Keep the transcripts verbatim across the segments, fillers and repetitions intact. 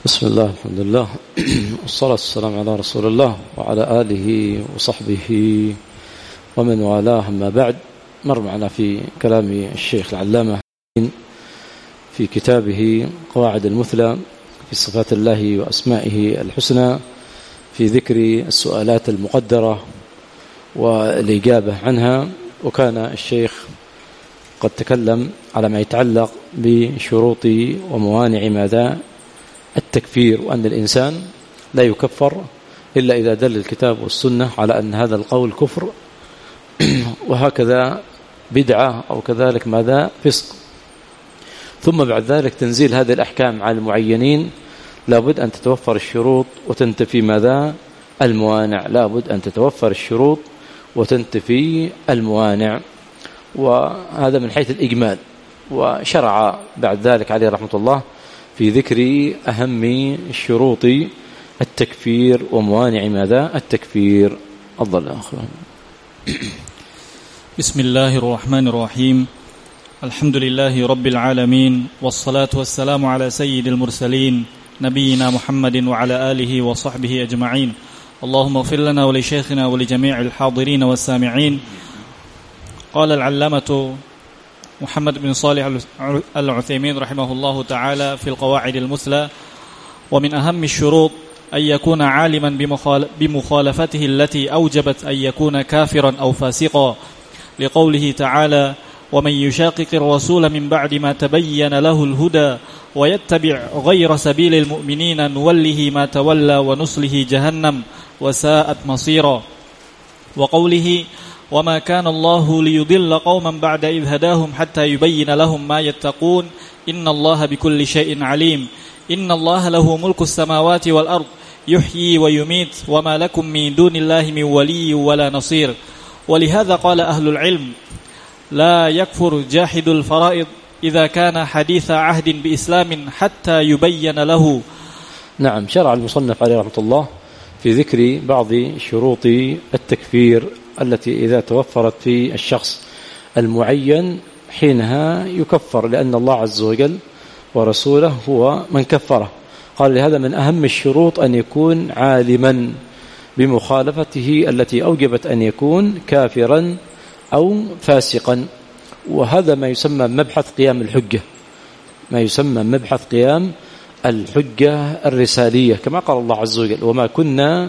بسم الله الحمد لله والصلاة والسلام على رسول الله وعلى آله وصحبه ومن والاه. أما بعد، مر معنا في كلام الشيخ العلامة في كتابه قواعد المثلى في صفات الله وأسمائه الحسنى في ذكر السؤالات المقدرة والإجابة عنها. وكان الشيخ قد تكلم على ما يتعلق بشروط وموانع ماذا التكفير، وأن الإنسان لا يكفر إلا إذا دل الكتاب والسنة على أن هذا القول كفر وهكذا بدعة أو كذلك ماذا فسق. ثم بعد ذلك تنزيل هذه الأحكام على المعينين لابد أن تتوفر الشروط وتنتفي ماذا الموانع، لابد أن تتوفر الشروط وتنتفي الموانع. وهذا من حيث الإجمال. وشرع بعد ذلك عليه رحمة الله في ذكر أهم شروط التكفير وموانع ماذا التكفير. أفضل أخوة. بسم الله الرحمن الرحيم. الحمد لله رب العالمين، والصلاة والسلام على سيد المرسلين نبينا محمد وعلى آله وصحبه أجمعين. اللهم اغفر لنا ولشيخنا ولجميع الحاضرين والسامعين. قال العلامة محمد بن صالح العثيمين رحمه الله تعالى في القواعد المثلى: ومن أهم الشروط أن يكون عالما بمخالفته التي أوجبت أن يكون كافرا أو فاسقا، لقوله تعالى: ومن يشاقق الرسول من بعد ما تبين له الهدى ويتبع غير سبيل المؤمنين نوله ما تولى ونصله جهنم وساءت مصيرا. وقوله: وما كان الله ليضل قوما بعد إذ هداهم حتى يبين لهم ما يتقون إن الله بكل شيء عليم. إن الله له ملك السماوات والأرض يحيي ويميت وما لكم من دون الله من ولي ولا نصير. ولهذا قال أهل العلم: لا يكفر جاحد الفرائض إذا كان حديث عهد بإسلام حتى يبين له. نعم، شرع المصنف عليه رحمة الله في ذكر بعض شروط التكفير التي إذا توفرت في الشخص المعين حينها يكفر، لأن الله عز وجل ورسوله هو من كفره. قال لهذا من أهم الشروط أن يكون عالما بمخالفته التي أوجبت أن يكون كافرا أو فاسقا. وهذا ما يسمى مبحث قيام الحجة، ما يسمى مبحث قيام الحجة الرسالية، كما قال الله عز وجل: وما كنا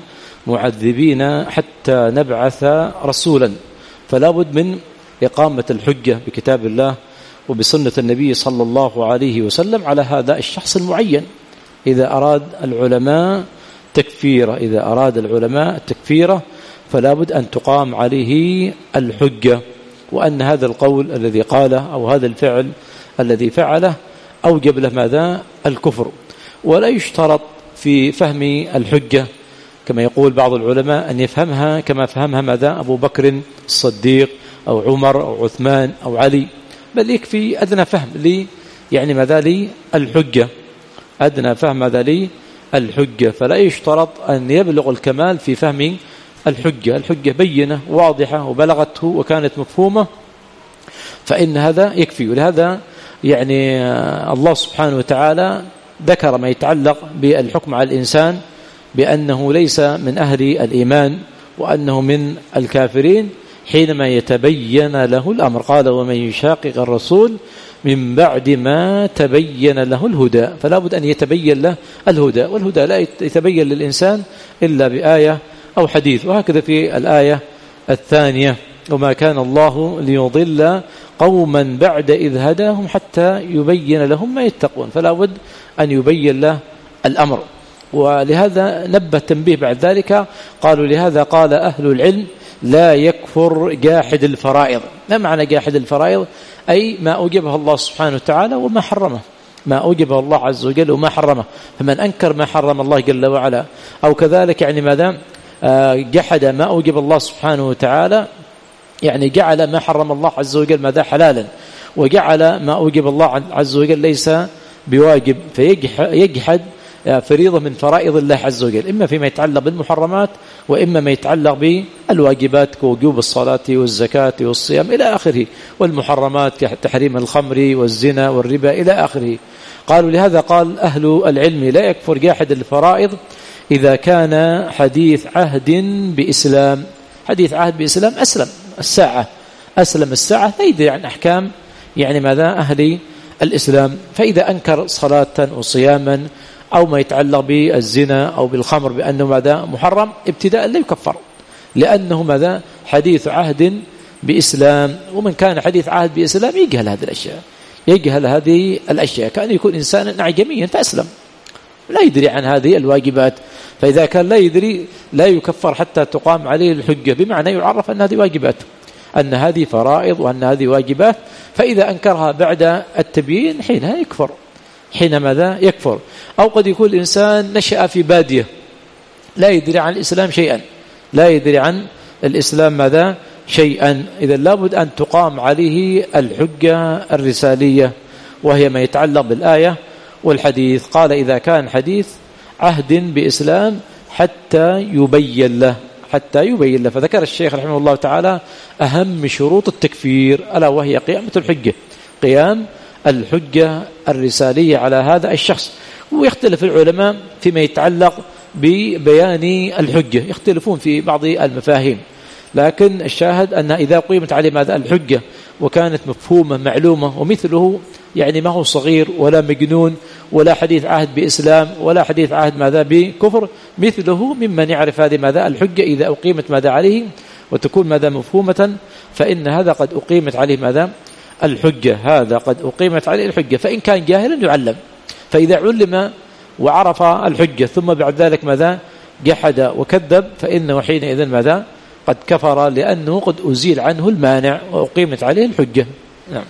معذبين حتى نبعث رسولا. فلا بد من إقامة الحجة بكتاب الله وبسنة النبي صلى الله عليه وسلم على هذا الشخص المعين. إذا أراد العلماء تكفيره إذا أراد العلماء تكفيره فلا بد أن تقام عليه الحجة، وأن هذا القول الذي قاله أو هذا الفعل الذي فعله أوجب له ماذا الكفر. ولا يشترط في فهم الحجة كما يقول بعض العلماء أن يفهمها كما فهمها ماذا أبو بكر الصديق أو عمر أو عثمان أو علي، بل يكفي أدنى فهم لي يعني ماذا لي الحجة، أدنى فهم ماذا لي الحجة. فلا يشترط أن يبلغ الكمال في فهم الحجة. الحجة بينة واضحة وبلغته وكانت مفهومة، فإن هذا يكفي. ولهذا يعني الله سبحانه وتعالى ذكر ما يتعلق بالحكم على الإنسان بأنه ليس من أهل الإيمان وأنه من الكافرين حينما يتبين له الأمر. قال: ومن يشاقق الرسول من بعد ما تبين له الهدى. فلا بد أن يتبين له الهدى، والهدى لا يتبين للإنسان إلا بآية أو حديث. وهكذا في الآية الثانية: وما كان الله ليضل قوما بعد إذ هداهم حتى يبين لهم ما يتقون. فلا بد أن يبين له الأمر. ولهذا نبه تنبيه بعد ذلك، قالوا: لهذا قال أهل العلم: لا يكفر جاحد الفرائض. ما معنى جاحد الفرائض؟ أي ما أوجبه الله سبحانه وتعالى وما حرمه، ما أوجبه الله عز وجل وما حرمه. فمن أنكر ما حرم الله جل وعلا أو كذلك يعني ماذا جحد ما أوجب الله سبحانه وتعالى، يعني جعل ما حرم الله عز وجل ماذا حلالا، وجعل ما أوجب الله عز وجل ليس بواجب، فيجحد فريضة من فرائض الله عز وجل، إما فيما يتعلق بالمحرمات وإما ما يتعلق بالواجبات كوجوب الصلاة والزكاة والصيام إلى آخره، والمحرمات كتحريم الخمر والزنا والربا إلى آخره. قالوا لهذا قال أهل العلم لا يكفر جاحد الفرائض إذا كان حديث عهد بإسلام. حديث عهد بإسلام أسلم الساعة أسلم الساعة لا يدري عن أحكام يعني ماذا أهل الإسلام. فإذا أنكر صلاة وصياما أو ما يتعلق بالزنا أو بالخمر بأنه ماذا محرم ابتداء لا يكفر، لأنه ماذا حديث عهد بإسلام. ومن كان حديث عهد بإسلام يجهل هذه الأشياء يجهل هذه الأشياء كأن يكون إنسانا أعجميا فأسلم لا يدري عن هذه الواجبات. فإذا كان لا يدري لا يكفر حتى تقام عليه الحجة، بمعنى يعرف أن هذه واجبات، أن هذه فرائض وأن هذه واجبات. فإذا أنكرها بعد التبيين حينها يكفر، حين ماذا يكفر. أو قد يكون الإنسان نشأ في بادية لا يدري عن الإسلام شيئا لا يدري عن الإسلام ماذا شيئا، إذا لابد أن تقام عليه الحجة الرسالية وهي ما يتعلق بالآية والحديث. قال إذا كان حديث عهد بإسلام حتى يبين له حتى يبين له. فذكر الشيخ رحمه الله تعالى أهم شروط التكفير ألا وهي قيامة الحجة قيام الحجة الرسالية على هذا الشخص. ويختلف العلماء فيما يتعلق ببيان الحجة، يختلفون في بعض المفاهيم، لكن الشاهد أن إذا قيمت عليه ماذا الحجة وكانت مفهومة معلومة ومثله يعني ما هو صغير ولا مجنون ولا حديث عهد بإسلام ولا حديث عهد ماذا بكفر، مثله ممن يعرف هذه ماذا الحجة إذا أقيمت ماذا عليه وتكون ماذا مفهومة، فإن هذا قد أقيمت عليه ماذا الحجة هذا قد أقيمت عليه الحجة. فإن كان جاهلا يعلم، فإذا علم وعرف الحجة ثم بعد ذلك ماذا جحد وكذب فإنه حينئذ ماذا قد كفر، لأنه قد أزيل عنه المانع وأقيمت عليه الحجة. نعم.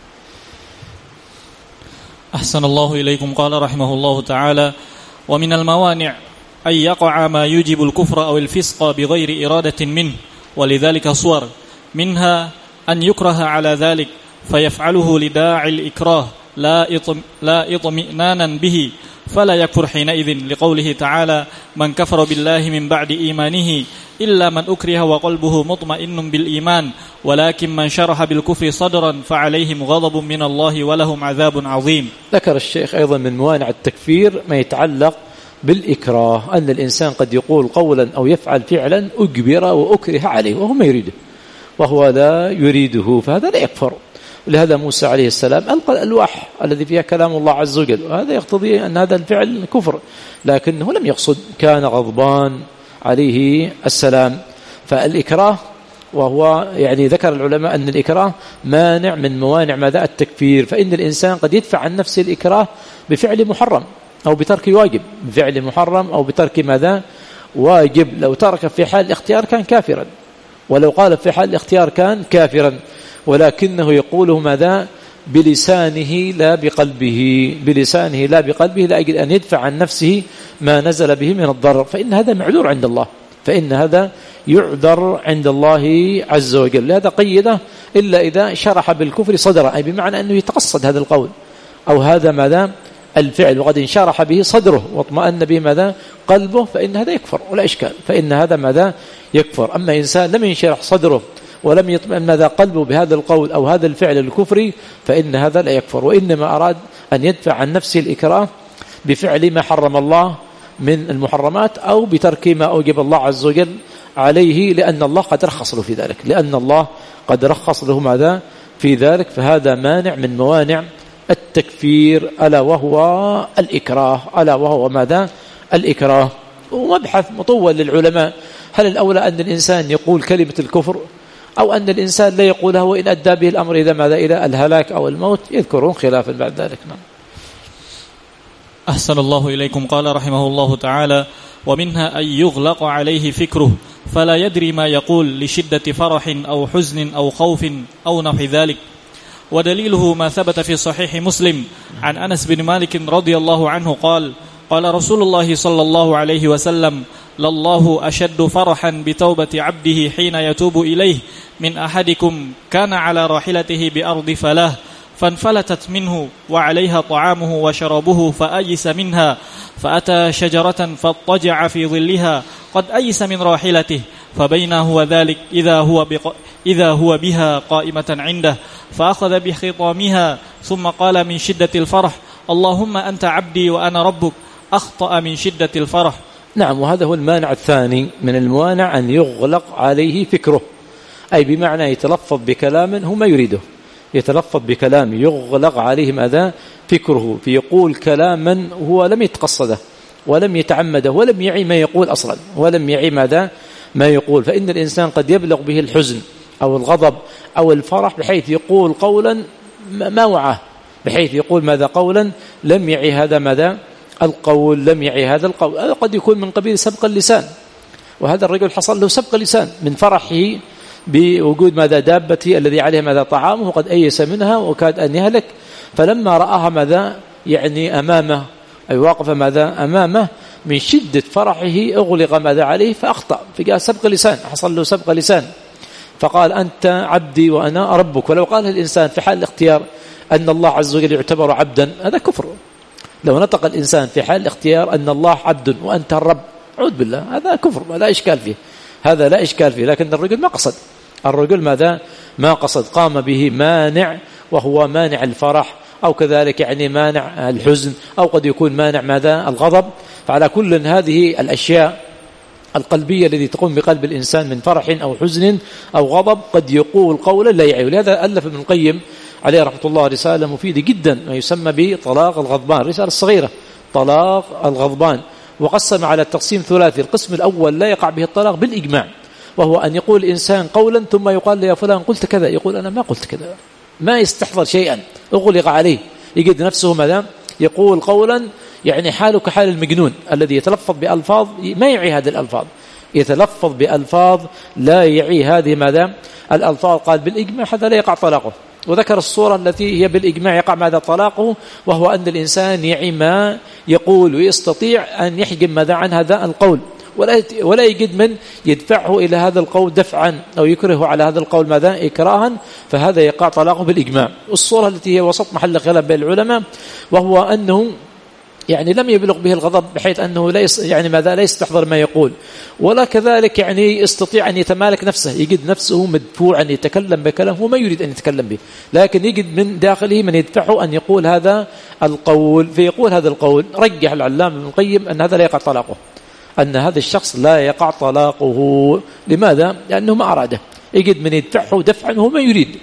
أحسن الله إليكم. قال رحمه الله تعالى: ومن الموانع أن يقع ما يوجب الكفر أو الفسق بغير إرادة منه، ولذلك صور منها أن يكره على ذلك فيفعله لداعي الإكراه لا إطم لا إطمئنانا به فلا يكفر حينئذ، لقوله تعالى: من كفر بالله من بعد إيمانه إلا من أكره وقلبه مطمئن بالإيمان ولكن من شرح بالكفر صدرا فعليهم غضب من الله ولهم عذاب عظيم. ذكر الشيخ أيضا من موانع التكفير ما يتعلق بالإكراه، أن الإنسان قد يقول قولا أو يفعل فعلا أجبر وأكره عليه وهو ما يريده وهو لا يريده، فهذا لا يكفر. لهذا موسى عليه السلام ألقى الألواح الذي فيها كلام الله عز وجل، وهذا يقتضي أن هذا الفعل كفر، لكنه لم يقصد، كان غضبان عليه السلام. فالإكراه وهو يعني ذكر العلماء أن الإكراه مانع من موانع ماذا التكفير، فإن الإنسان قد يدفع عن نفسه الإكراه بفعل محرم أو بترك واجب، بفعل محرم أو بترك ماذا واجب. لو ترك في حال الاختيار كان كافرا، ولو قال في حال الاختيار كان كافرا، ولكنه يقوله ماذا بلسانه لا بقلبه، بلسانه لا بقلبه، لأجل أن يدفع عن نفسه ما نزل به من الضرر، فإن هذا معذور عند الله، فإن هذا يعذر عند الله عز وجل. لهذا قيده إلا إذا شرح بالكفر صدره، أي بمعنى أنه يتقصد هذا القول أو هذا ماذا الفعل وقد انشرح به صدره واطمأن به ماذا قلبه، فإن هذا يكفر ولا إشكال، فإن هذا ماذا يكفر. أما إنسان لم ينشرح صدره ولم يطمئن ماذا قلبه بهذا القول أو هذا الفعل الكفري، فإن هذا لا يكفر، وإنما أراد أن يدفع عن نفسه الإكراه بفعل ما حرم الله من المحرمات أو بترك ما أوجب الله عز وجل عليه، لأن الله قد رخص له في ذلك، لأن الله قد رخص له ماذا في ذلك. فهذا مانع من موانع التكفير، ألا وهو الإكراه، ألا وهو ماذا الإكراه. ومبحث مطول للعلماء، هل الأولى أن الإنسان يقول كلمة الكفر أو أن الإنسان لا يقولها وإن أدى به الأمر إذا ماذا إلى الهلاك أو الموت؟ يذكرون خلافا بعد ذلك. نعم. أحسن الله إليكم. قال رحمه الله تعالى: ومنها أن يغلق عليه فكره فلا يدري ما يقول لشدة فرح أو حزن أو خوف أو نحو ذلك. ودليله ما ثبت في صحيح مسلم عن أنس بن مالك رضي الله عنه قال: قال رسول الله صلى الله عليه وسلم: لله أشد فرحا بتوبة عبده حين يتوب إليه من أحدكم كان على راحلته بأرض فلاه فانفلتت منه وعليها طعامه وشرابه فأيس منها فأتى شجرة فاضطجع في ظلها قد أيس من راحلته فبينا هو ذلك إذا هو, بق... إذا هو بها قائمة عنده فأخذ بخطامها ثم قال من شدة الفرح: اللهم أنت عبدي وأنا ربك أخطأ من شدة الفرح. نعم، وهذا هو المانع الثاني من الموانع، أن يغلق عليه فكره، أي بمعنى يتلفظ بكلام هو ما يريده، يتلفظ بكلام يغلق عليه ماذا فكره، فيقول كلاما هو لم يتقصده ولم يتعمده ولم يعي ما يقول أصلا، ولم يعي ماذا ما يقول. فإن الإنسان قد يبلغ به الحزن أو الغضب أو الفرح بحيث يقول قولا ما وعاه، بحيث يقول ماذا قولا لم يعي هذا ماذا القول، لم يعي هذا القول. هذا قد يكون من قبيل سبق اللسان، وهذا الرجل حصل له سبق اللسان من فرحه بوجود ماذا دابته الذي عليها ماذا طعامه، وقد أيس منها وكاد أن يهلك، فلما رآها ماذا يعني أمامه أي واقف ماذا أمامه من شدة فرحه أغلق ماذا عليه فأخطأ، فجاء سبق لسان، حصل له سبق لسان، فقال أنت عبدي وأنا ربك. ولو قال الإنسان في حال الاختيار أن الله عز وجل يعتبر عبدا هذا كفر. لو نطق الإنسان في حال الاختيار أن الله عبد وأنت الرب، عود بالله، هذا كفر لا إشكال فيه، هذا لا إشكال فيه. لكن الرجل ما قصد، الرجل ماذا ما قصد، قام به مانع وهو مانع الفرح، أو كذلك يعني مانع الحزن، أو قد يكون مانع ماذا الغضب. فعلى كل هذه الأشياء القلبية التي تقوم بقلب الإنسان من فرح أو حزن أو غضب قد يقول قولا لا يعي. ولهذا ألف ابن القيم عليه رحمة الله رسالة مفيدة جدا ما يسمى بطلاق الغضبان، رسالة صغيرة طلاق الغضبان، وقسم على التقسيم ثلاثي. القسم الأول لا يقع به الطلاق بالإجماع، وهو أن يقول الإنسان قولا ثم يقال له يا فلان قلت كذا، يقول أنا ما قلت كذا، ما يستحضر شيئا، أغلق عليه، يجد نفسه ماذا يقول قولا يعني حاله كحال المجنون الذي يتلفظ بألفاظ ما يعي هذه الألفاظ، يتلفظ بألفاظ لا يعي هذه ماذا الألفاظ. قال بالإجماع هذا لا يقع طلاقه، وذكر الصورة التي هي بالإجماع يقع ماذا طلاقه، وهو أن الإنسان يعي ما يقول ويستطيع أن يحجم ماذا عن هذا القول، ولا ولا يجد من يدفعه إلى هذا القول دفعا أو يكرهه على هذا القول ماذا إكراها، فهذا يقع طلاقه بالإجماع. والصورة التي هي وسط محل خلاف بين العلماء، وهو أنه يعني لم يبلغ به الغضب بحيث أنه لا يعني ماذا لا يستحضر ما يقول، ولا كذلك يعني يستطيع أن يتمالك نفسه، يجد نفسه مدفوعا يتكلم بكلام هو ما يريد أن يتكلم به، لكن يجد من داخله من يدفعه أن يقول هذا القول، فيقول هذا القول. رجح العلامة ابن القيم أن هذا لا يقع طلاقه، أن هذا الشخص لا يقع طلاقه. لماذا؟ لأنه ما أراده، يجد من يدفعه دفعا هو ما يريد،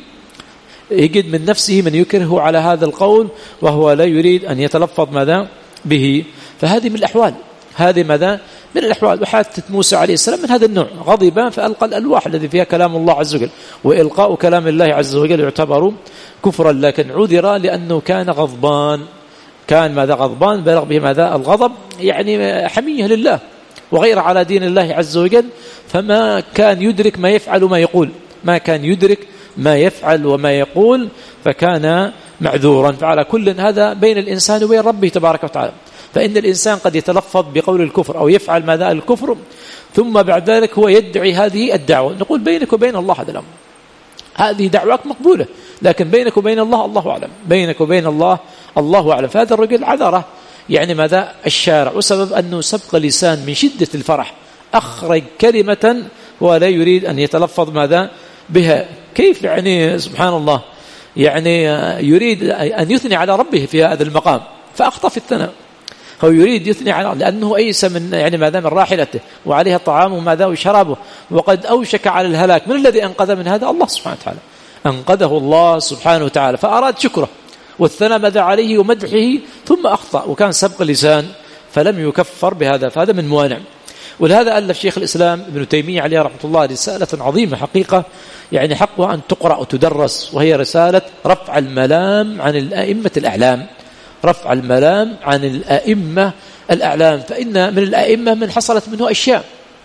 يجد من نفسه من يكرهه على هذا القول وهو لا يريد أن يتلفظ ماذا به. فهذه من الأحوال، هذه ماذا من الأحوال. وحادثة موسى عليه السلام من هذا النوع، غضب فألقى الألواح الذي فيها كلام الله عز وجل، وإلقاء كلام الله عز وجل يعتبر كفرا، لكن عذر لأنه كان غضبان، كان ماذا غضبان بلغ به ماذا الغضب، يعني حمية لله وغير على دين الله عز وجل، فما كان يدرك ما يفعل وما يقول، ما كان يدرك ما يفعل وما يقول، فكان معذورا. فعلى كل هذا بين الإنسان وبين ربه تبارك وتعالى. فإن الإنسان قد يتلفظ بقول الكفر أو يفعل ماذا الكفر، ثم بعد ذلك هو يدعي هذه الدعوة، نقول بينك وبين الله هذا الأمر، هذه دعوات مقبولة، لكن بينك وبين الله الله أعلم، بينك وبين الله الله أعلم. فهذا الرجل عذره يعني ماذا الشارع، وسبب أنه سبق لسان من شدة الفرح أخرج كلمة ولا يريد أن يتلفظ ماذا بها. كيف يعني سبحان الله، يعني يريد أن يثني على ربه في هذا المقام فأخطأ في الثناء، هو يريد يثني على لأنه أيس من يعني ماذا من راحلته وعليها طعامه ماذا وشرابه، وقد أوشك على الهلاك. من الذي أنقذ من هذا؟ الله سبحانه وتعالى، أنقذه الله سبحانه وتعالى، فأراد شكره والثناء ماذا عليه ومدحه، ثم أخطأ وكان سبق لسان فلم يكفر بهذا، فهذا من موانع. ولهذا ألف شيخ الإسلام ابن تيمية عليه رحمة الله رسالة عظيمة حقيقة، يعني حقها أن تقرأ وتدرس، وهي رسالة رفع الملام عن الأئمة الأعلام، رفع الملام عن الأئمة الأعلام. فإن من الأئمة من حصلت منه أشياء،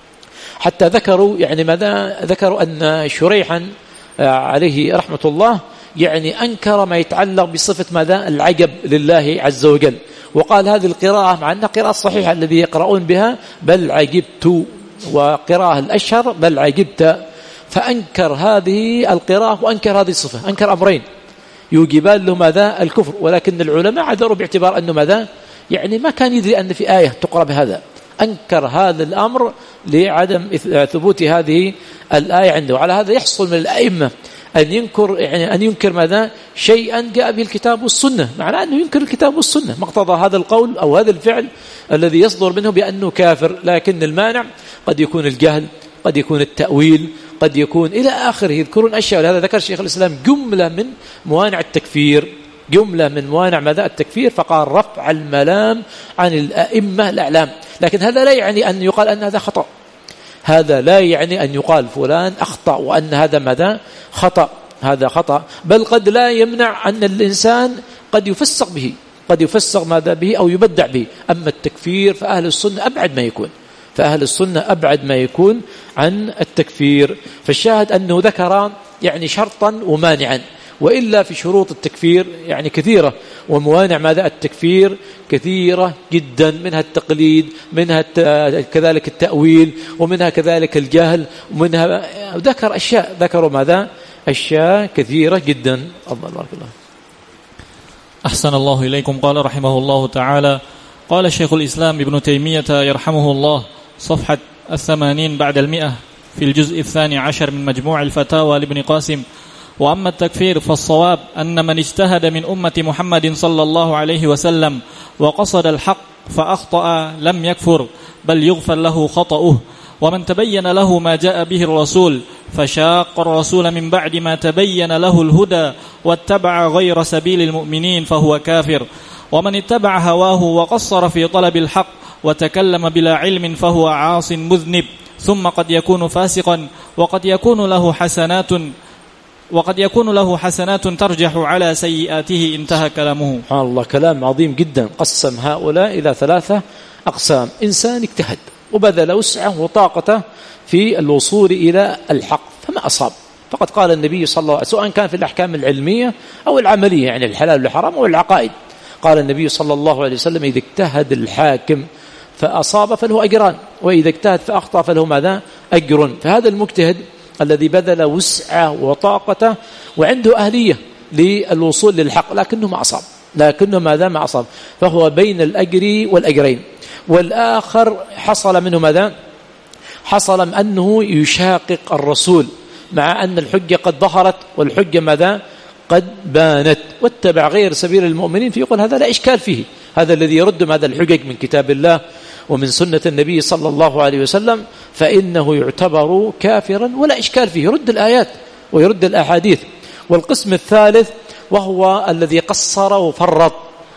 حتى ذكروا يعني ماذا ذكروا أن شريحا عليه رحمة الله يعني أنكر ما يتعلق بصفة ماذا العجب لله عز وجل، وقال هذه القراءة مع أنها قراءة صحيحة الذي يقرؤون بها بل عجبت، وقراءة الأشهر بل عجبت، فأنكر هذه القراءة وأنكر هذه الصفة، أنكر أمرين يوجبان له ماذا الكفر. ولكن العلماء عذروا باعتبار أنه ماذا يعني ما كان يدري أن في آية تقرأ بهذا، أنكر هذا الأمر لعدم ثبوت هذه الآية عنده. وعلى هذا يحصل من الأئمة أن ينكر يعني أن ينكر ماذا شيئا جاء به الكتاب والسنة، معناه أنه ينكر الكتاب والسنة، مقتضى هذا القول أو هذا الفعل الذي يصدر منه بأنه كافر. لكن المانع قد يكون الجهل، قد يكون التأويل، قد يكون إلى آخره، يذكرون أشياء. ولهذا ذكر شيخ الإسلام جملة من موانع التكفير، جملة من موانع ماذا التكفير، فقال رفع الملام عن الأئمة الأعلام. لكن هذا لا يعني أن يقال أن هذا خطأ، هذا لا يعني أن يقال فلان أخطأ وأن هذا ماذا خطأ، هذا خطأ. بل قد لا يمنع أن الإنسان قد يفسق به، قد يفسق ماذا به أو يبدع به. أما التكفير فأهل السنة أبعد ما يكون، فأهل السنة أبعد ما يكون عن التكفير. فالشاهد أنه ذكر يعني شرطا ومانعا، وإلا في شروط التكفير يعني كثيرة، وموانع ماذا التكفير كثيرة جدا، منها التقليد، منها كذلك التأويل، ومنها كذلك الجهل، ومنها ذكر أشياء، ذكروا ماذا أشياء كثيرة جدا. الله بارك الله. أحسن الله إليكم. قال رحمه الله تعالى: قال شيخ الإسلام ابن تيمية يرحمه الله، صفحة الثمانين بعد المئة، في الجزء الثاني عشر من مجموع الفتاوى لابن قاسم: وأما التكفير فالصواب أن من اجتهد من أمة محمد صلى الله عليه وسلم وقصد الحق فأخطأ لم يكفر، بل يغفر له خطأه. ومن تبين له ما جاء به الرسول فشاق الرسول من بعد ما تبين له الهدى واتبع غير سبيل المؤمنين فهو كافر. ومن اتبع هواه وقصر في طلب الحق وتكلم بلا علم فهو عاص مذنب، ثم قد يكون فاسقا، وقد يكون له حسنات وقد يكون له حسنات ترجح على سيئاته. انتهى كلامه. سبحان الله، كلام عظيم جدا. قسم هؤلاء إلى ثلاثة أقسام: إنسان اجتهد وبذل وسعه وطاقته في الوصول إلى الحق فما أصاب، فقد قال النبي صلى الله عليه وسلم، سواء كان في الأحكام العلمية أو العملية، يعني الحلال والحرام أو العقائد، قال النبي صلى الله عليه وسلم: إذا اجتهد الحاكم فأصاب فله أجران، وإذا اجتهد فأخطأ فله ماذا أجر. فهذا المجتهد الذي بذل وسعه وطاقته وعنده أهلية للوصول للحق لكنه ما أصاب، لكنه ماذا ما أصاب، فهو بين الأجر والأجرين. والآخر حصل منه ماذا حصل من أنه يشاقق الرسول مع أن الحجة قد ظهرت والحجة ماذا قد بانت، واتبع غير سبيل المؤمنين، فيقول هذا لا إشكال فيه، هذا الذي يرد ماذا الحجج من كتاب الله ومن سنة النبي صلى الله عليه وسلم، فإنه يعتبر كافرا ولا إشكال فيه، يرد الآيات ويرد الأحاديث. والقسم الثالث وهو الذي قصر وفرط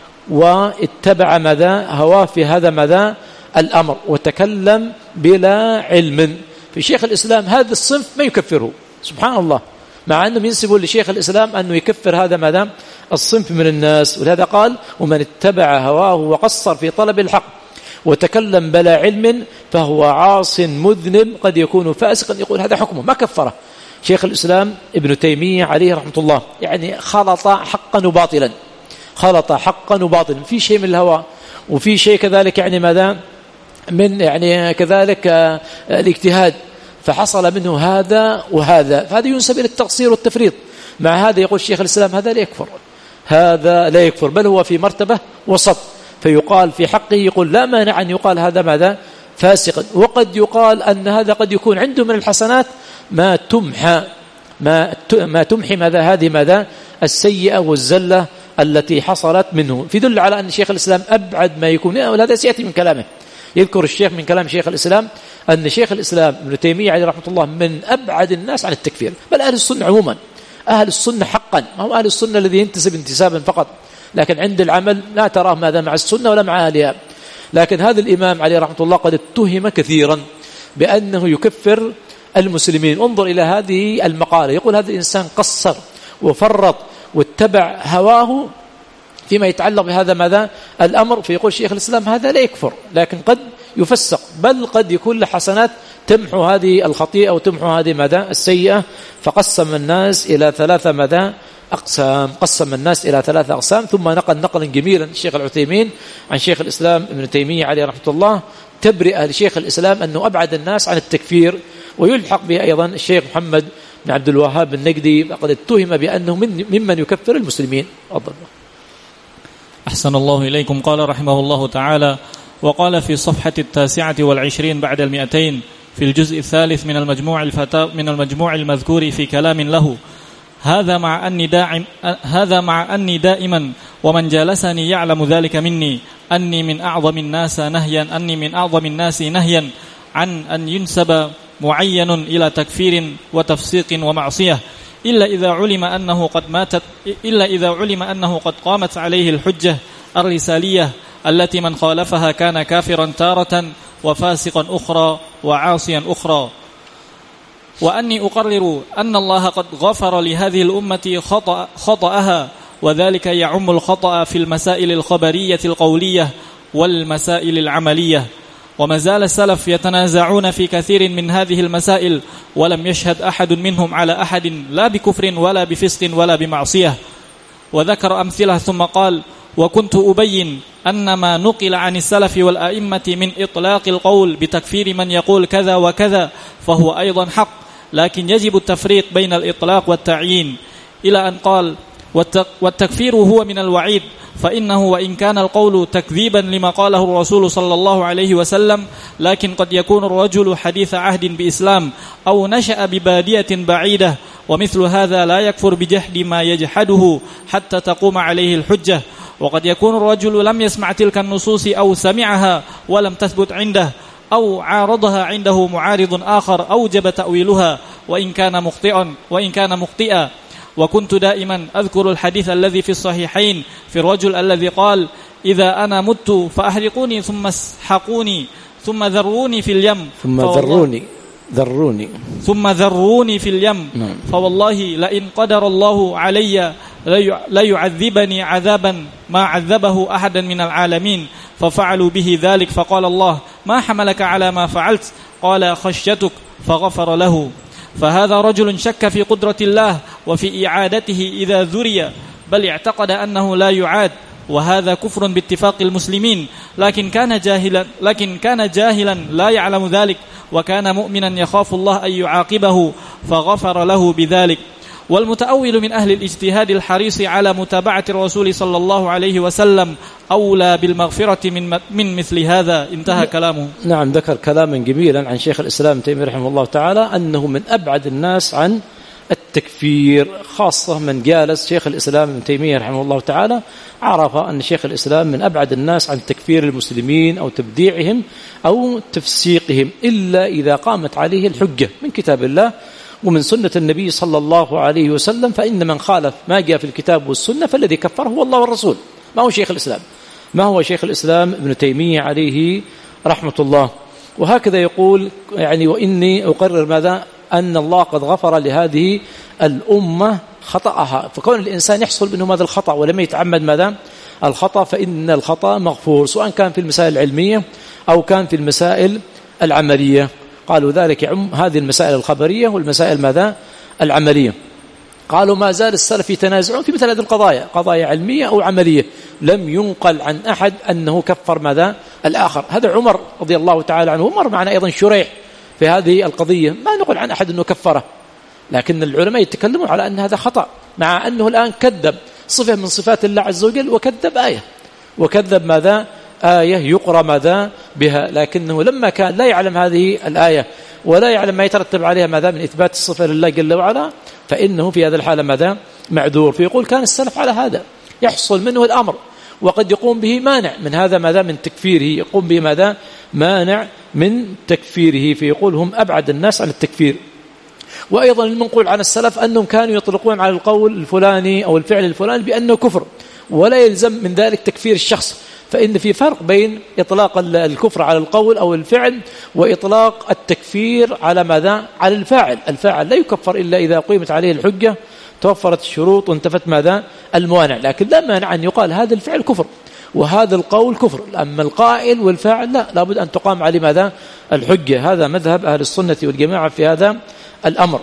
واتبع ماذا هواه في هذا ماذا الأمر وتكلم بلا علم. في شيخ الإسلام هذا الصنف ما يكفره، سبحان الله، مع أنهم ينسبوا لشيخ الإسلام أنه يكفر هذا ماذا الصنف من الناس. ولهذا قال: ومن اتبع هواه وقصر في طلب الحق وتكلم بلا علم فهو عاص مذنب قد يكون فاسقا. يقول هذا حكمه، ما كفره. شيخ الإسلام ابن تيمية عليه رحمة الله يعني خلط حقا وباطلا، خلط حقا وباطلا، في شيء من الهوى وفي شيء كذلك يعني ماذا من يعني كذلك الاجتهاد، فحصل منه هذا وهذا، فهذا ينسب إلى التقصير والتفريط. مع هذا يقول شيخ الإسلام هذا لا يكفر، هذا لا يكفر، بل هو في مرتبة وسط، فيقال في حقه يقول لا مانع أن يقال هذا ماذا فاسقا. وقد يقال أن هذا قد يكون عنده من الحسنات ما تمحى ما ما تمحي ماذا هذه ماذا السيئة والزلة التي حصلت منه. في دل على أن شيخ الإسلام أبعد ما يكون، وهذا سيأتي من كلامه. يذكر الشيخ من كلام شيخ الإسلام أن شيخ الإسلام ابن تيمية عليه رحمة الله من أبعد الناس عن التكفير، بل أهل السنة عموما، أهل السنة حقا، ما هو أهل السنة الذي ينتسب انتسابا فقط، لكن عند العمل لا تراه ماذا مع السنة ولا مع أهلها. لكن هذا الإمام عليه رحمة الله قد اتهم كثيرا بأنه يكفر المسلمين. انظر إلى هذه المقالة، يقول هذا الإنسان قصر وفرط واتبع هواه فيما يتعلق بهذا ماذا الأمر، فيقول شيخ الإسلام هذا لا يكفر، لكن قد يفسق، بل قد يكون له حسنات تمحو هذه الخطيئة وتمحو هذه ماذا السيئة. فقسم الناس إلى ثلاثة ماذا أقسام، قسم الناس إلى ثلاثة أقسام. ثم نقل نقلا جميلا الشيخ العثيمين عن شيخ الإسلام ابن تيمية عليه رحمة الله تبرئة لشيخ الإسلام أنه أبعد الناس عن التكفير، ويلحق به أيضا الشيخ محمد بن عبد الوهاب النجدي فقد اتهم بأنه من ممن يكفر المسلمين. أفضل. أحسن الله إليكم. قال رحمه الله تعالى: وقال في صفحة التاسعة والعشرين بعد المئتين في الجزء الثالث من المجموع الفتاوى من المجموع المذكور في كلام له: هذا مع أني داعم هذا مع أني دائما ومن جالسني يعلم ذلك مني أني من أعظم الناس نهيا أني من أعظم الناس نهيا عن أن ينسب معين إلى تكفير وتفسيق ومعصية إلا إذا علم أنه قد ماتت إلا إذا علم أنه قد قامت عليه الحجة الرسالية التي من خالفها كان كافرا تارة وفاسقا أخرى وعاصيا أخرى. وأني أقرر أن الله قد غفر لهذه الأمة خطأ خطأها، وذلك يعم الخطأ في المسائل الخبرية القولية والمسائل العملية. وما زال السلف يتنازعون في كثير من هذه المسائل ولم يشهد أحد منهم على أحد لا بكفر ولا بفسق ولا بمعصية. وذكر أمثلة ثم قال: وكنت أبين أن ما نقل عن السلف والأئمة من إطلاق القول بتكفير من يقول كذا وكذا فهو أيضا حق، لكن يجب التفريق بين الإطلاق والتعيين، إلى أن قال: والتكفير هو من الوعيد، فإنه وإن كان القول تكذيبا لما قاله الرسول صلى الله عليه وسلم، لكن قد يكون الرجل حديث عهد بإسلام أو نشأ ببادية بعيدة، ومثل هذا لا يكفر بجحد ما يجحده حتى تقوم عليه الحجة. وقد يكون الرجل لم يسمع تلك النصوص أو سمعها ولم تثبت عنده، أو عارضها عنده معارض آخر أوجب تأويلها وإن كان مخطئا وإن كان مخطئا. وكنت دائما أذكر الحديث الذي في الصحيحين في الرجل الذي قال: إذا أنا مت فأحرقوني ثم اسحقوني ثم ذروني في اليم ثم ذروني ذروني ثم ذروني في اليم نعم. فوالله لئن قدر الله علي لا يعذبني عذابا ما عذبه أحدا من العالمين. ففعلوا به ذلك، فقال الله: ما حملك على ما فعلت؟ قال: خشيتك، فغفر له. فهذا رجل شك في قدرة الله وفي إعادته إذا ذري، بل اعتقد أنه لا يعاد، وهذا كفر باتفاق المسلمين، لكن كان جاهلا لكن كان جاهلا لا يعلم ذلك، وكان مؤمنا يخاف الله أن يعاقبه فغفر له بذلك. والمتأول من أهل الاجتهاد الحريص على متابعة الرسول صلى الله عليه وسلم أولى بالمغفرة من من مثل هذا. انتهى كلامه. نعم، ذكر كلاما جميلا عن شيخ الإسلام ابن تيمية رحمه الله تعالى أنه من أبعد الناس عن التكفير، خاصة من جالس شيخ الإسلام ابن تيمية رحمه الله تعالى عرف أن شيخ الإسلام من أبعد الناس عن تكفير المسلمين أو تبديعهم أو تفسيقهم، إلا إذا قامت عليه الحجة من كتاب الله ومن سنة النبي صلى الله عليه وسلم، فإن من خالف ما جاء في الكتاب والسنة فالذي كفره هو الله والرسول، ما هو شيخ الإسلام ما هو شيخ الإسلام ابن تيمية عليه رحمة الله. وهكذا يقول يعني: وإني أقرر ماذا؟ أن الله قد غفر لهذه الأمة خطأها. فكون الإنسان يحصل منه هذا الخطأ ولم يتعمد ماذا؟ الخطأ، فإن الخطأ مغفور، سواء كان في المسائل العلمية أو كان في المسائل العملية. قالوا ذلك يعم هذه المسائل الخبرية والمسائل ماذا؟ العملية. قالوا ما زال السلف يتنازعون في مثل هذه القضايا، قضايا علمية أو عملية، لم ينقل عن أحد أنه كفر ماذا؟ الآخر. هذا عمر رضي الله تعالى عنه، ومر معنا أيضا شريح في هذه القضية، ما نقول عن أحد أنه كفره، لكن العلماء يتكلمون على أن هذا خطأ، مع أنه الآن كذب صفة من صفات الله عز وجل، وكذب آية وكذب ماذا؟ آية يقرأ ماذا بها، لكنه لما كان لا يعلم هذه الآية ولا يعلم ما يترتب عليها ماذا من إثبات الصفة لله جل وعلا، فإنه في هذا الحالة ماذا؟ معذور. فيقول كان السلف على هذا، يحصل منه الأمر وقد يقوم به مانع من هذا ماذا؟ من تكفيره، يقوم به ماذا؟ مانع من تكفيره. فيقول هم أبعد الناس عن التكفير. وأيضا المنقول عن السلف أنهم كانوا يطلقون على القول الفلاني أو الفعل الفلاني بأنه كفر، ولا يلزم من ذلك تكفير الشخص، فإن في فرق بين إطلاق الكفر على القول أو الفعل وإطلاق التكفير على ماذا؟ على الفاعل. الفاعل لا يكفر إلا إذا قيمت عليه الحجة، توفرت الشروط وانتفت ماذا؟ الموانع، لكن لا مانع أن يقال هذا الفعل كفر وهذا القول كفر، أما القائل والفاعل لا، لابد أن تقام عليه ماذا؟ الحجة. هذا مذهب أهل السنة والجماعة في هذا الأمر.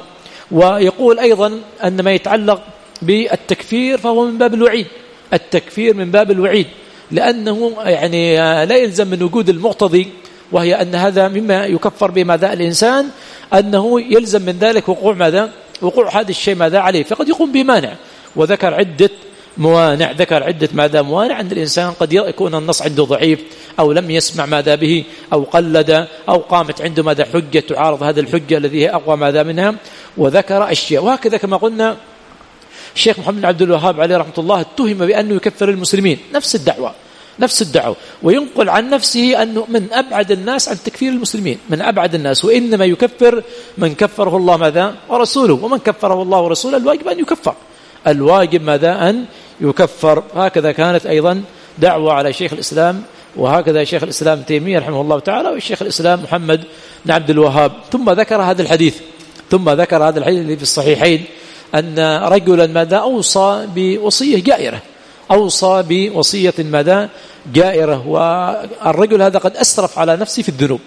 ويقول أيضا أن ما يتعلق بالتكفير فهو من باب الوعيد، التكفير من باب الوعيد، لأنه يعني لا يلزم من وجود المقتضي، وهي أن هذا مما يكفر به ماذا؟ الإنسان، أنه يلزم من ذلك وقوع ماذا؟ وقوع هذا الشيء ماذا عليه، فقد يقوم بمانع. وذكر عدة موانع، ذكر عدة ماذا؟ موانع عند الإنسان، قد يكون النص عنده ضعيف أو لم يسمع ماذا به أو قلد أو قامت عنده ماذا؟ حجة تعارض هذه الحجة الذي هي أقوى ماذا منها، وذكر أشياء. وهكذا كما قلنا الشيخ محمد بن عبد الوهاب عليه رحمة الله اتهم بأنه يكفر المسلمين، نفس الدعوة نفس الدعوة، وينقل عن نفسه أنه من أبعد الناس عن تكفير المسلمين، من أبعد الناس، وإنما يكفر من كفره الله ماذا ورسوله، ومن كفره الله ورسوله الواجب أن يكفر، الواجب ماذا أن يكفر. هكذا كانت أيضا دعوة على شيخ الإسلام، وهكذا شيخ الإسلام تيمية رحمه الله تعالى والشيخ الإسلام محمد بن عبد الوهاب. ثم ذكر هذا الحديث ثم ذكر هذا الحديث اللي في الصحيحين أن رجلا ماذا أوصى بوصية جائرة، أوصى بوصية ماذا جائرة، والرجل هذا قد أسرف على نفسه في الذنوب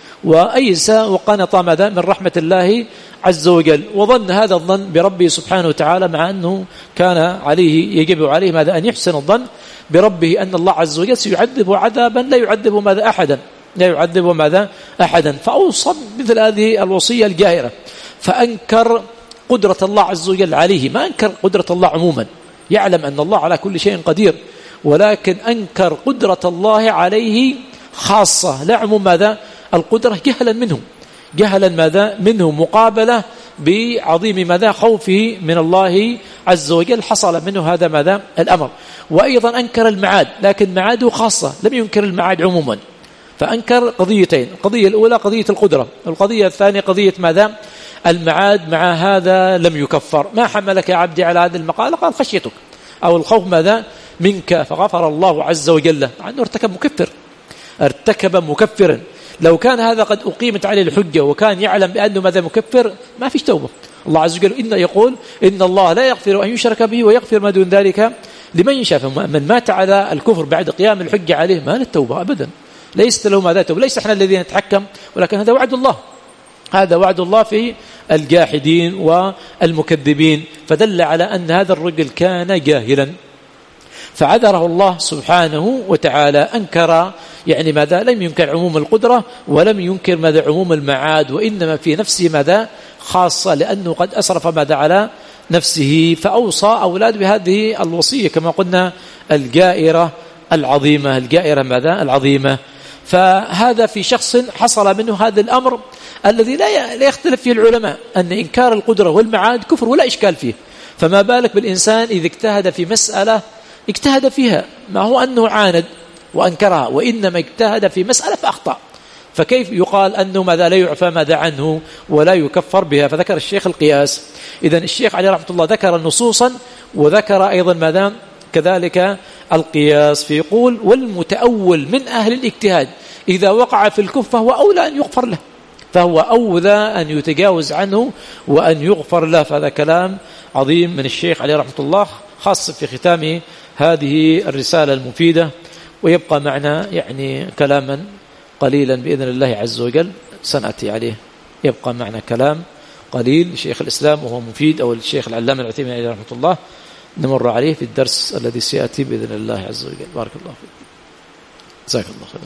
وأيس وقنط ماذا من رحمة الله عز وجل، وظن هذا الظن بربه سبحانه وتعالى، مع أنه كان عليه يجب عليه ماذا أن يحسن الظن بربه أن الله عز وجل سيعذبه عذابا لا يعذبه ماذا أحدا لا يعذبه ماذا أحدا فأوصى مثل هذه الوصية الجائرة، فأنكر قدرة الله عز وجل عليه، ما أنكر قدرة الله عموما، يعلم أن الله على كل شيء قدير، ولكن أنكر قدرة الله عليه خاصة لا عموم ماذا القدرة، جهلا منه جهلا ماذا منه مقابلة بعظيم ماذا خوفه من الله عز وجل، حصل منه هذا ماذا الأمر. وأيضا أنكر المعاد، لكن معاده خاصة، لم ينكر المعاد عموما، فأنكر قضيتين، القضية الأولى قضية القدرة، القضية الثانية قضية ماذا المعاد. مع هذا لم يكفر. ما حملك يا عبدي على هذه المقالة؟ قال خشيتك أو الخوف ماذا منك، فغفر الله عز وجل عنه، ارتكب مكفر ارتكب مكفرا. لو كان هذا قد أقيمت عليه الحجة وكان يعلم بأنه ماذا مكفر ما فيش توبة. الله عز وجل إن يقول إن الله لا يغفر أن يشرك به ويغفر ما دون ذلك لمن يشاء، من مات على الكفر بعد قيام الحجة عليه ما للتوبة أبدا، ليس له ماذا توبة، ليس احنا الذين نتحكم، ولكن هذا وعد الله، هذا وعد الله في الجاحدين والمكذبين. فدل على أن هذا الرجل كان جاهلا فعذره الله سبحانه وتعالى. أنكر يعني ماذا لم ينكر عموم القدرة ولم ينكر ماذا عموم المعاد، وإنما في نفسه ماذا خاصة، لأنه قد أسرف ماذا على نفسه، فأوصى أولاد بهذه الوصية كما قلنا الجائرة العظيمة الجائرة ماذا العظيمة. فهذا في شخص حصل منه هذا الأمر الذي لا لا يختلف فيه العلماء، أن إنكار القدرة والمعاد كفر ولا إشكال فيه، فما بالك بالإنسان إذا اجتهد في مسألة اجتهد فيها، ما هو أنه عاند وأنكرها، وإنما اجتهد في مسألة فأخطأ، فكيف يقال أنه ماذا لا يعفى ماذا عنه ولا يكفر بها. فذكر الشيخ القياس. إذن الشيخ عليه رحمة الله ذكر نصوصا وذكر أيضا ماذا كذلك القياس، فيقول والمتأول من أهل الاجتهاد إذا وقع في الكفر فهو أولى أن يغفر له، فهو أولى أن يتجاوز عنه وأن يغفر له. فهذا كلام عظيم من الشيخ عليه رحمة الله، خاصة في ختام هذه الرسالة المفيدة. ويبقى معنا يعني كلاما قليلا بإذن الله عز وجل سنأتي عليه، يبقى معنا كلام قليل لشيخ الإسلام وهو مفيد، أو الشيخ العلامة العثيمين عليه رحمة الله، نمر عليه في الدرس الذي سيأتي بإذن الله عز وجل. بارك الله فيك، جزاك الله خير.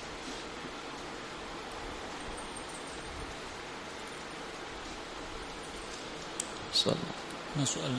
صلى الله. سؤال.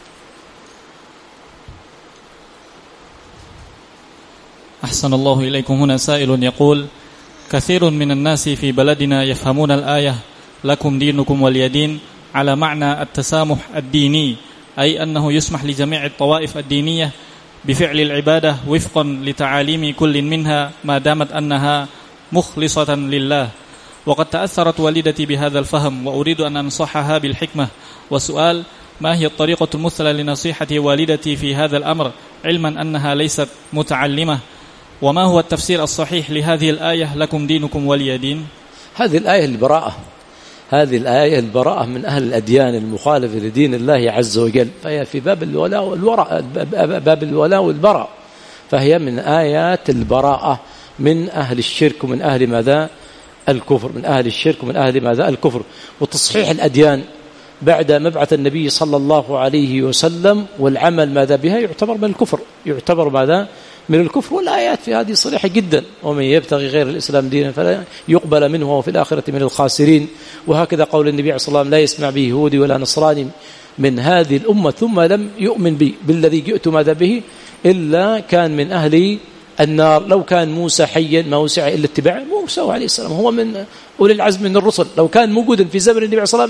أحسن الله إليكم. هنا سائل يقول: كثير من الناس في بلدنا يفهمون الآية لكم دينكم ولي دين على معنى التسامح الديني، أي أنه يسمح لجميع الطوائف الدينية بفعل العبادة وفقا لتعاليم كل منها ما دامت أنها مخلصة لله. وقد تأثرت والدتي بهذا الفهم وأريد أن أنصحها بالحكمة. وسؤال: ما هي الطريقة المثلى لنصيحة والدتي في هذا الأمر علما أنها ليست متعلمة؟ وما هو التفسير الصحيح لهذه الآية لكم دينكم ولي دين؟ هذه الآية البراءة، هذه الآية البراءة من أهل الأديان المخالفة لدين الله عز وجل، فهي في باب الولاء والبراء، باب الولاء والبراء، فهي من آيات البراءة من أهل الشرك ومن أهل ماذا الكفر، من أهل الشرك ومن أهل ماذا الكفر. وتصحيح الأديان بعد مبعث النبي صلى الله عليه وسلم والعمل ماذا بها يعتبر من الكفر، يعتبر ماذا من الكفر. والآيات في هذه صريحة جدا: ومن يبتغي غير الإسلام دينا فلا يقبل منه وهو في الآخرة من الخاسرين. وهكذا قول النبي عليه الصلاة والسلام: لا يسمع به يهودي ولا نصراني من هذه الأمة ثم لم يؤمن بي بالذي جئت ماذا به إلا كان من أهل النار. لو كان موسى حيا ما وسع إلا اتباعه. موسى عليه السلام هو من أولي العزم من الرسل، لو كان موجودا في زمن النبي عليه الصلاة والسلام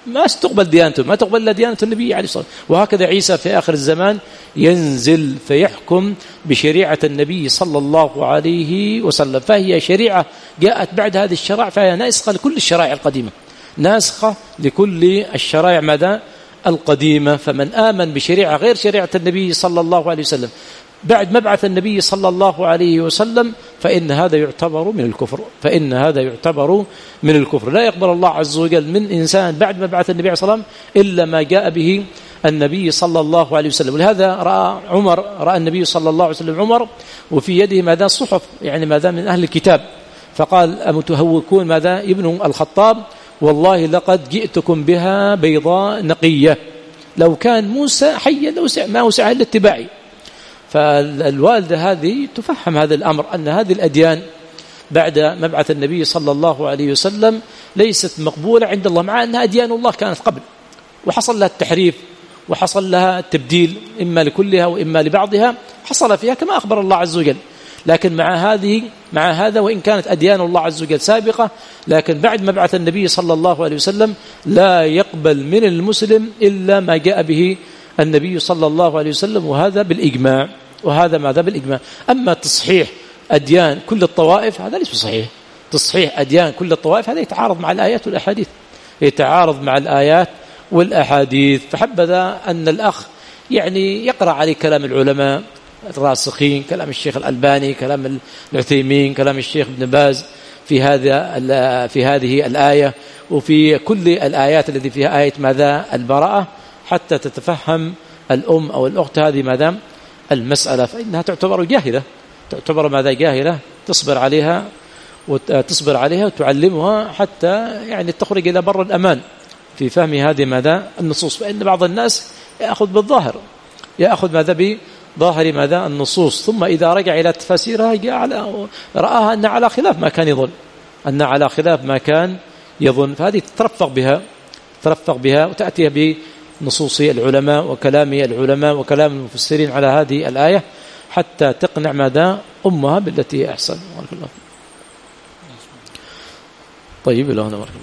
ما تقبل ديانته، ما تقبل إلا ديانة النبي عليه الصلاة والسلام. وهكذا عيسى في آخر الزمان ينزل فيحكم بشريعة النبي صلى الله عليه وسلم، فهي شريعة جاءت بعد هذه الشرائع، فهي ناسخة لكل الشرائع القديمة، ناسخة لكل الشرائع ماذا القديمة. فمن آمن بشريعة غير شريعة النبي صلى الله عليه وسلم بعد مبعث النبي صلى الله عليه وسلم فإن هذا يعتبر من الكفر، فإن هذا يعتبر من الكفر. لا يقبل الله عز وجل من إنسان بعد مبعث النبي عليه الصلاة والسلام إلا ما جاء به النبي صلى الله عليه وسلم. ولهذا رأى عمر رأى النبي صلى الله عليه وسلم عمر وفي يده ماذا صحف، يعني ماذا من أهل الكتاب، فقال أمتهوكون ماذا ابن الخطاب والله لقد جئتكم بها بيضاء نقية، لو كان موسى حيا لو ما وسع إلا اتباعي. فالوالدة هذه تفهم هذا الأمر، أن هذه الأديان بعد مبعث النبي صلى الله عليه وسلم ليست مقبولة عند الله، مع أنها أديان الله كانت قبل وحصل لها التحريف وحصل لها التبديل إما لكلها وإما لبعضها، حصل فيها كما أخبر الله عز وجل. لكن مع هذه مع هذا وإن كانت أديان الله عز وجل سابقة، لكن بعد مبعث النبي صلى الله عليه وسلم لا يقبل من المسلم إلا ما جاء به النبي صلى الله عليه وسلم، وهذا بالإجماع، وهذا ماذا بالإجماع. أما تصحيح أديان كل الطوائف هذا ليس صحيح، تصحيح أديان كل الطوائف هذا يتعارض مع الآيات والأحاديث، يتعارض مع الآيات والأحاديث. فحبذا أن الأخ يعني يقرأ عليه كلام العلماء الراسخين، كلام الشيخ الألباني، كلام العثيمين، كلام الشيخ ابن باز في هذا في هذه الآية وفي كل الآيات التي فيها آية ماذا البراءة، حتى تتفهم الأم أو الأخت هذه ماذا المسألة، فإنها تعتبر جاهلة، تعتبر ماذا جاهلة، تصبر عليها وتصبر عليها وتعلمها حتى يعني تخرج إلى بر الأمان في فهم هذه ماذا النصوص. فإن بعض الناس يأخذ بالظاهر، يأخذ ماذا بظاهر ماذا النصوص، ثم إذا رجع إلى تفاسيرها رآها أن على خلاف ما كان يظن، أن على خلاف ما كان يظن، فهذه تترفق بها ترفق بها وتأتي بنصوص العلماء وكلام العلماء وكلام المفسرين على هذه الآية حتى تقنع ماذا أمها بالتي أحسن. طيب، إلى هنا.